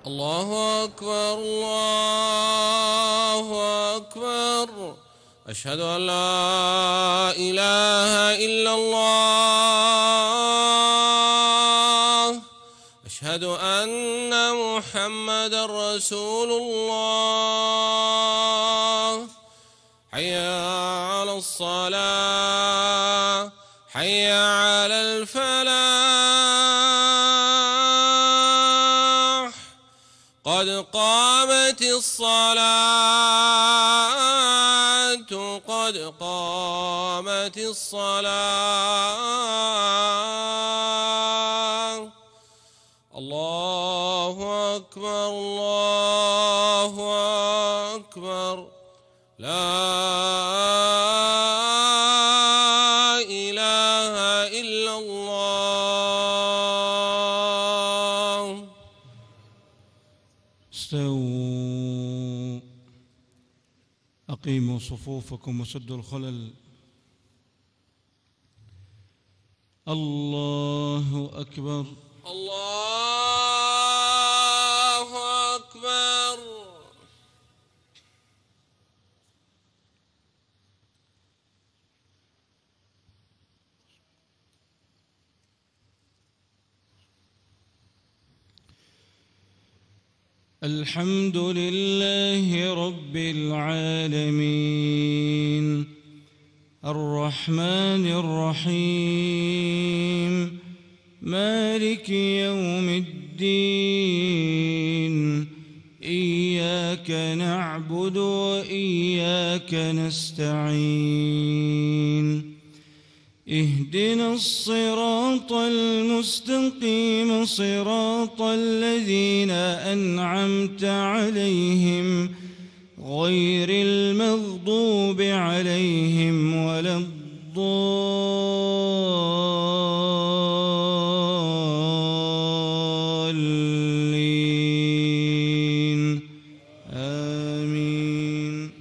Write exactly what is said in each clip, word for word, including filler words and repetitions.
الله أكبر الله أكبر. أشهد أن لا إله إلا الله. أشهد أن محمدا رسول الله. حي على الصلاة حي على الفلاح. قد قامت الصلاة قد قامت الصلاة. الله أكبر الله أكبر. لا إله إلا الله. استووا أقيموا صفوفكم وسدوا الخلل. الله أكبر الله أكبر. الحمد لله رب العالمين الرحمن الرحيم مالك يوم الدين. إياك نعبد وإياك نستعين. اهدنا الصراط المستقيم صراط الذين أنعمت عليهم غير المغضوب عليهم ولا الضالين. آمين.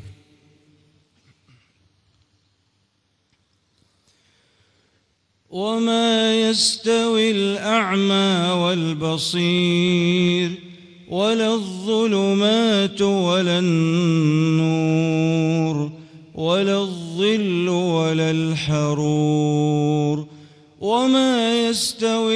وما يستوي الأعمى والبصير ولا الظلمات ولا النور ولا الظل ولا الحرور. وما يستوي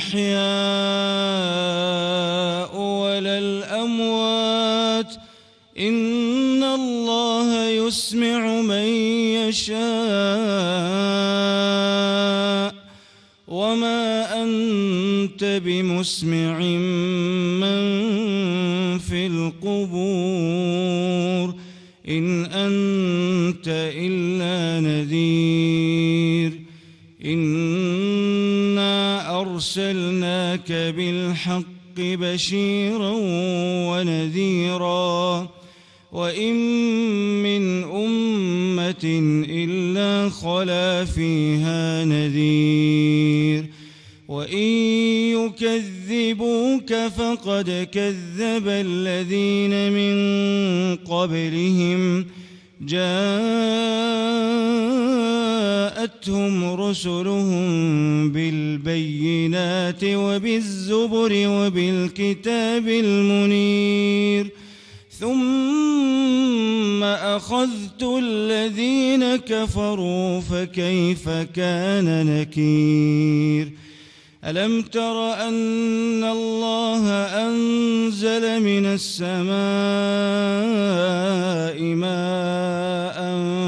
الأحياء ولا الأموات. إن الله يسمع من يشاء وما أنت بمسمع من في القبور. إن أنت إلا نذير. إنا أرسلناك بالحق بشيرا ونذيرا وإن من أمة إلا خلا فيها نذير. وإن يكذبوك فقد كذب الذين من قبلهم جاءتهم رسلهم بالبينات وبالزبر وبالكتاب المنير. ثم أخذت الذين كفروا فكيف كان نكير. ألم تر أن الله أنزل من السماء ماء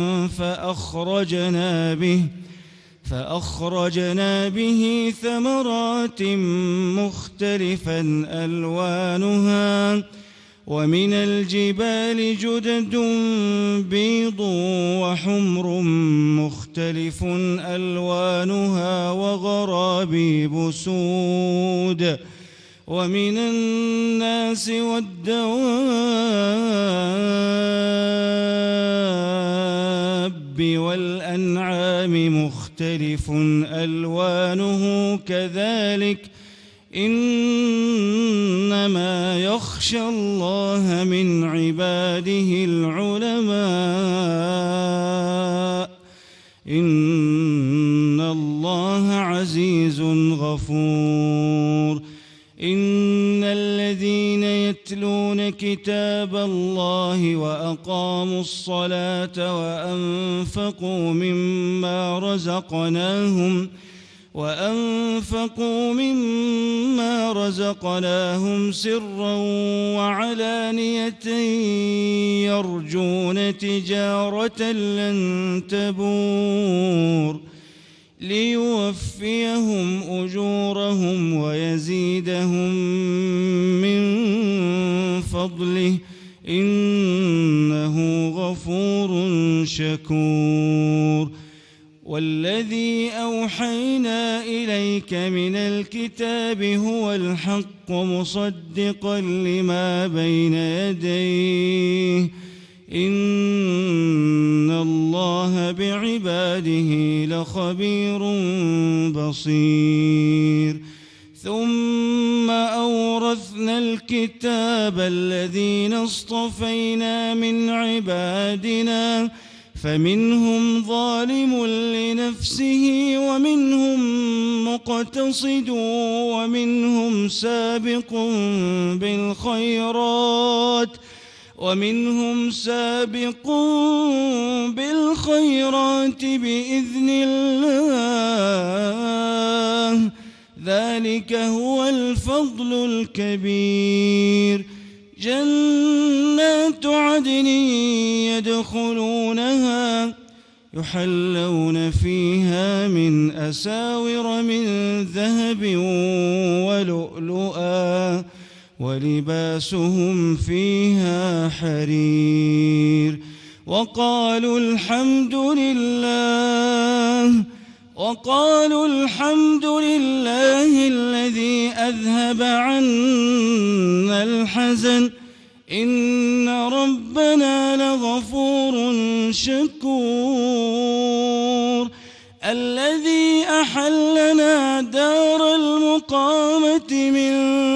فأخرجنا به فأخرجنا به ثمرات مختلفا ألوانها ومن الجبال جدد بيض وحمر مختلف ألوانها وغرابيب سود. ومن الناس والدواب والأنعام مختلف ألوانه كذلك. إنما يخشى الله من عباده العلماء. إن الله عزيز غفور. إن الذين يتلون كتاب الله وأقاموا الصلاة وأنفقوا مما رزقناهم وأنفقوا مما رزقناهم سرا وعلانية يرجون تجارة لن تبور ليوفيهم أجورهم ويزيدهم من فضله إنه غفور شكور والذي أوحينا إليك من الكتاب هو الحق مصدقا لما بين يديه إن الله بعباده لخبير بصير ثم أورثنا الكتاب الذين اصطفينا من عبادنا فمنهم ظالم لنفسه ومنهم مقتصد ومنهم سابق بالخيرات ومنهم سابق بالخيرات بإذن الله ذلك هو الفضل الكبير جنات عدن يدخلونها يحلون فيها من أساور من ذهب ولؤلؤا ولباسهم فيها حرير وقالوا الحمد لله وقالوا الحمد لله الذي أذهب عنا الحزن إن ربنا لغفور شكور الذي أحلنا دار المقامة من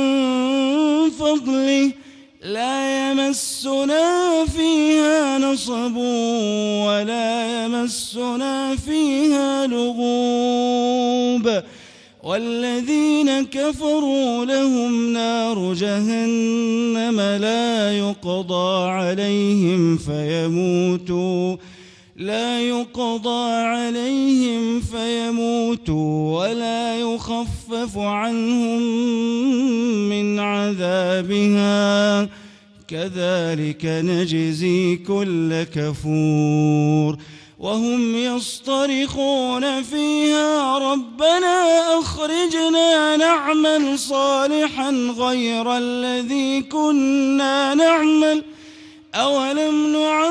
فضله لا يمسنا فيها نصب ولا يمسنا فيها لغوب والذين كفروا لهم نار جهنم لا يقضى عليهم فيموتوا لا يقضى عليهم فيموتوا ولا يخفف عنهم من عذابها كذلك نجزي كل كفور وهم يصطرخون فيها ربنا أخرجنا نعمل صالحا غير الذي كنا نعمل أولم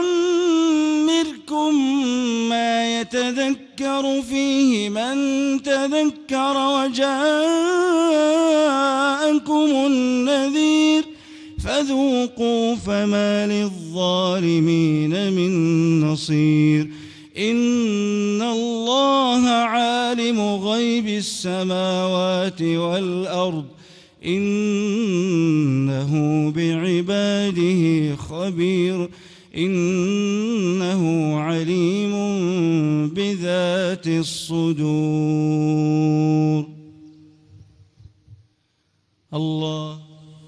نعمركم ما يتذكر فيه من تذكر وجاءكم النذير فذوقوا فما للظالمين من نصير إن الله عالم غيب السماوات والأرض إنه بعباده خبير إنه عليم بذات الصدور الله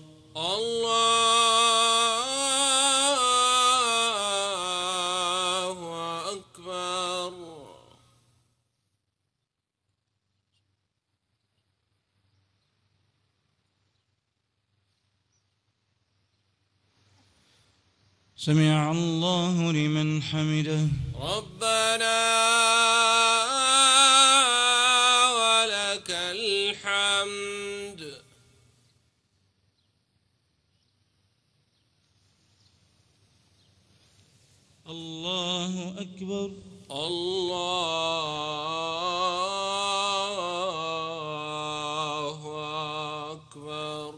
الله أكبر سمع الله لمن حمده ربنا ولك الحمد الله أكبر الله أكبر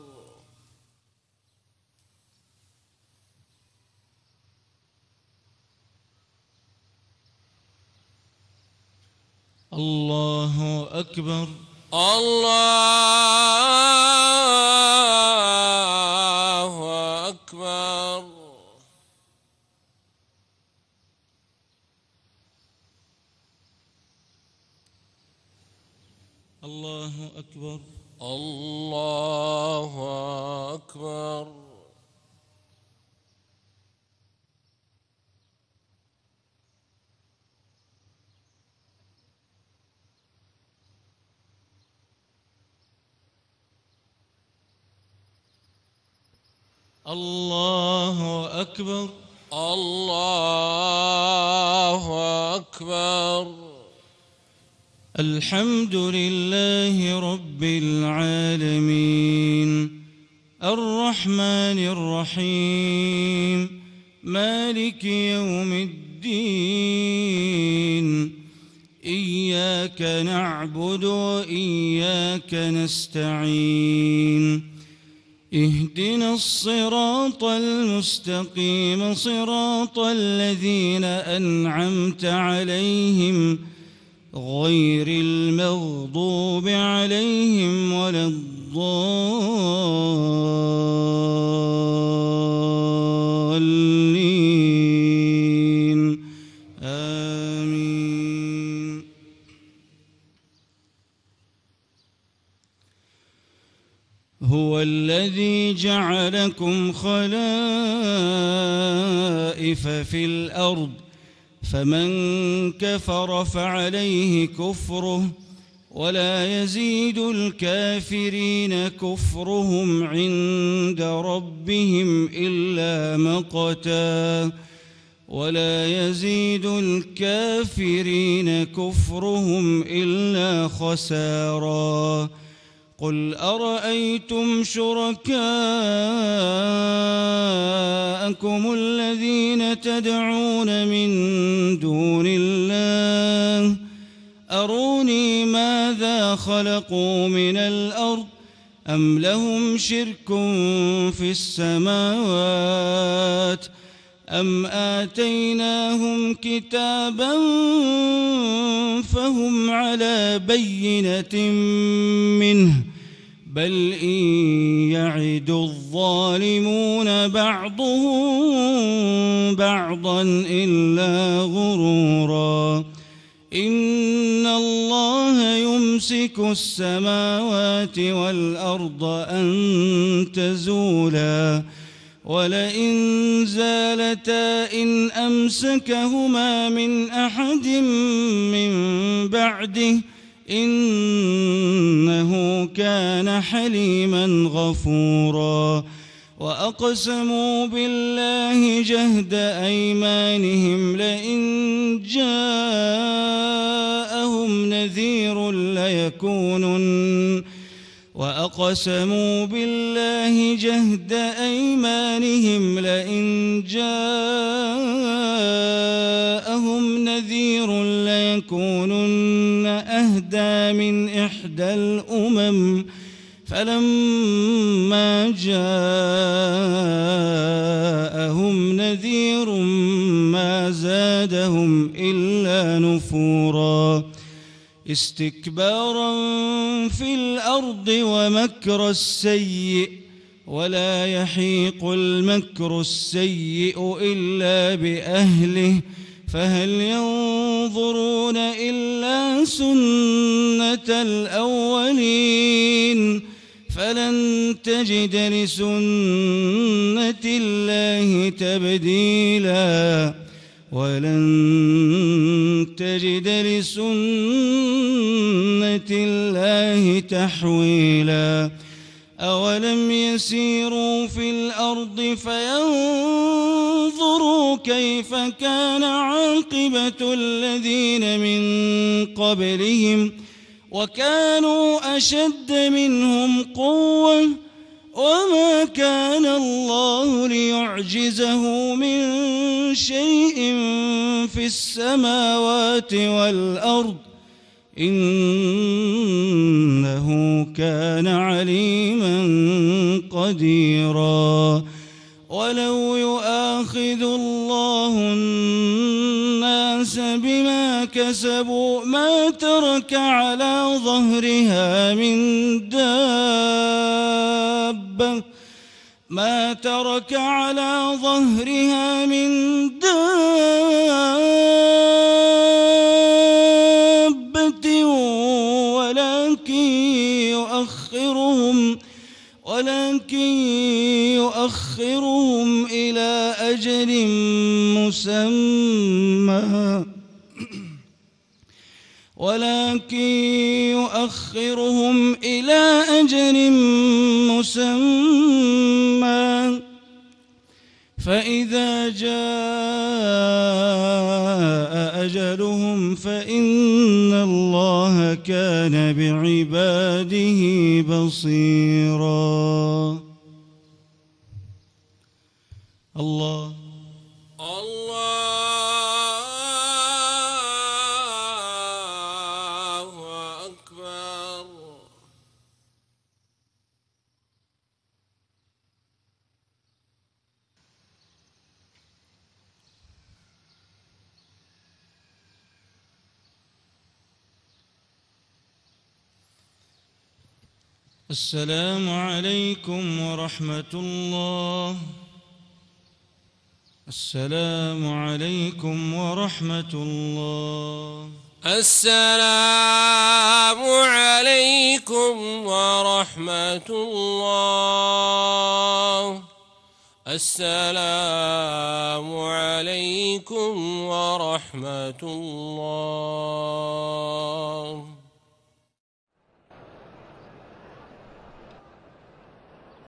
الله أكبر الله أكبر الله أكبر الله الله أكبر. الله أكبر. الحمد لله رب العالمين الرحمن الرحيم مالك يوم الدين إياك نعبد وإياك نستعين اهدنا الصراط المستقيم صراط الذين أنعمت عليهم غير المغضوب عليهم ولا الضالين آمين. هو الذي جعلكم خلائف في الأرض فمن كفر فعليه كفره ولا يزيد الكافرين كفرهم عند ربهم إلا مقتا ولا يزيد الكافرين كفرهم إلا خسارا. قل أرأيتم شركاءكم الذين تدعون من دون الله أروني ماذا خلقوا من الأرض أم لهم شرك في السماوات أم آتيناهم كتابا فهم على بينة منه بل إن يعد الظالمون بعضهم بعضا إلا غرورا. إن الله يمسك السماوات والأرض أن تزولا ولئن زالتا إن أمسكهما من أحد من بعده إنه كان حليما غفورا. وأقسموا بالله جهد أيمانهم لئن جاءهم نذير ليكونن وأقسموا بالله جهد أيمانهم لئن جاءهم نذير ليكونن أهدى من إحدى الأمم فلما جاءهم نذير ما زادهم إلا نفورا. استكبارا في الأرض ومكر السيء ولا يحيق المكر السيء إلا بأهله فهل ينظرون إلا سنة الأولين فلن تجد لسنة الله تبديلا ولن تجد لسنة الله تحويلا. أولم يسيروا في الأرض فينظروا كيف كان عاقبة الذين من قبلهم وكانوا أشد منهم قوة وما كان الله ليعجزه من شيء في السماوات والأرض إنه كان عليما قديرا. ولو يؤاخذ الله الناس بما كسبوا ما ترك على ظهرها من دابة ما ترك على ظهرها من دابة ولكن يؤخرهم ولكن يؤخرهم إلى أجل مسمى ولكن يؤخرهم إلى أجل مسمى فإذا جاء أجلهم فإن الله كان بعباده بصيرا. الله الله أكبر. السلام عليكم ورحمة الله. السلام عليكم ورحمة الله. السلام عليكم ورحمة الله. السلام عليكم ورحمة الله.